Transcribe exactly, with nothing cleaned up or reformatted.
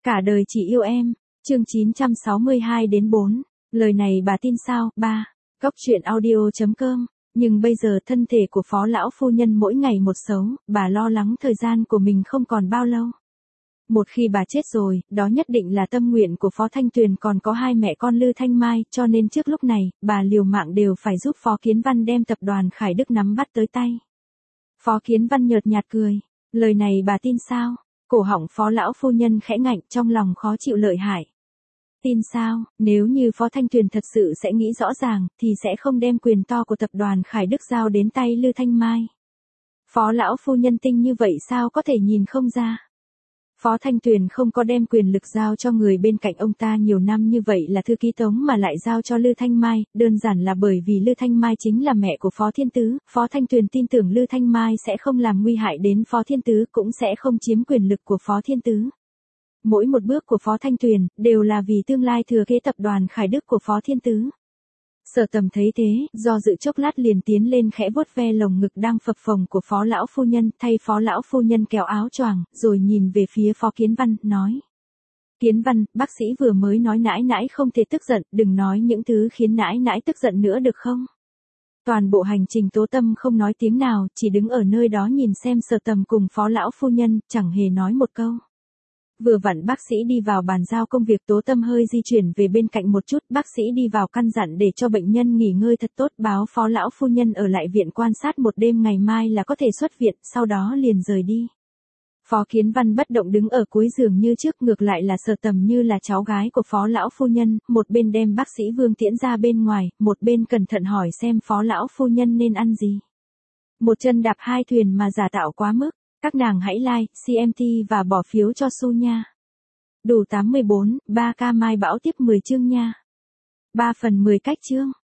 Cả đời chỉ yêu em, chương chín trăm sáu mươi hai đến bốn. Lời này bà tin sao? ba. Cóc truyện audio chấm com. Nhưng bây giờ thân thể của phó lão phu nhân mỗi ngày một xấu, bà lo lắng thời gian của mình không còn bao lâu. Một khi bà chết rồi, đó nhất định là tâm nguyện của Phó Thanh Tuyền, còn có hai mẹ con Lư Thanh Mai, cho nên trước lúc này, bà liều mạng đều phải giúp Phó Kiến Văn đem tập đoàn Khải Đức nắm bắt tới tay. Phó Kiến Văn nhợt nhạt cười, lời này bà tin sao? Cổ họng phó lão phu nhân khẽ ngạnh, trong lòng khó chịu lợi hại. Tin sao? Nếu như Phó Thanh Tuyền thật sự sẽ nghĩ rõ ràng, thì sẽ không đem quyền to của tập đoàn Khải Đức giao đến tay Lư Thanh Mai. Phó lão phu nhân tinh như vậy sao có thể nhìn không ra? Phó Thanh Tuyền không có đem quyền lực giao cho người bên cạnh ông ta nhiều năm như vậy là thư ký Tống mà lại giao cho Lư Thanh Mai, đơn giản là bởi vì Lư Thanh Mai chính là mẹ của Phó Thiên Tứ, Phó Thanh Tuyền tin tưởng Lư Thanh Mai sẽ không làm nguy hại đến Phó Thiên Tứ, cũng sẽ không chiếm quyền lực của Phó Thiên Tứ. Mỗi một bước của Phó Thanh Tuyền đều là vì tương lai thừa kế tập đoàn Khải Đức của Phó Thiên Tứ. Sở Tầm thấy thế, do dự chốc lát liền tiến lên khẽ vuốt ve lồng ngực đang phập phồng của phó lão phu nhân, thay phó lão phu nhân kéo áo choàng, rồi nhìn về phía Phó Kiến Văn, nói. Kiến Văn, bác sĩ vừa mới nói nãi nãi không thể tức giận, đừng nói những thứ khiến nãi nãi tức giận nữa được không? Toàn bộ hành trình Tố Tâm không nói tiếng nào, chỉ đứng ở nơi đó nhìn xem Sở Tầm cùng phó lão phu nhân, chẳng hề nói một câu. Vừa vặn bác sĩ đi vào bàn giao công việc, Tố Tâm hơi di chuyển về bên cạnh một chút, bác sĩ đi vào căn dặn để cho bệnh nhân nghỉ ngơi thật tốt, báo phó lão phu nhân ở lại viện quan sát một đêm, ngày mai là có thể xuất viện, sau đó liền rời đi. Phó Kiến Văn bất động đứng ở cuối giường như trước, ngược lại là Sở Tầm như là cháu gái của phó lão phu nhân, một bên đem bác sĩ Vương tiễn ra bên ngoài, một bên cẩn thận hỏi xem phó lão phu nhân nên ăn gì. Một chân đạp hai thuyền mà giả tạo quá mức. Các nàng hãy like, xê em tê và bỏ phiếu cho Su nha. Đủ tám mươi bốn, ba k Mai Bão tiếp mười chương nha. ba phần mười cách chương.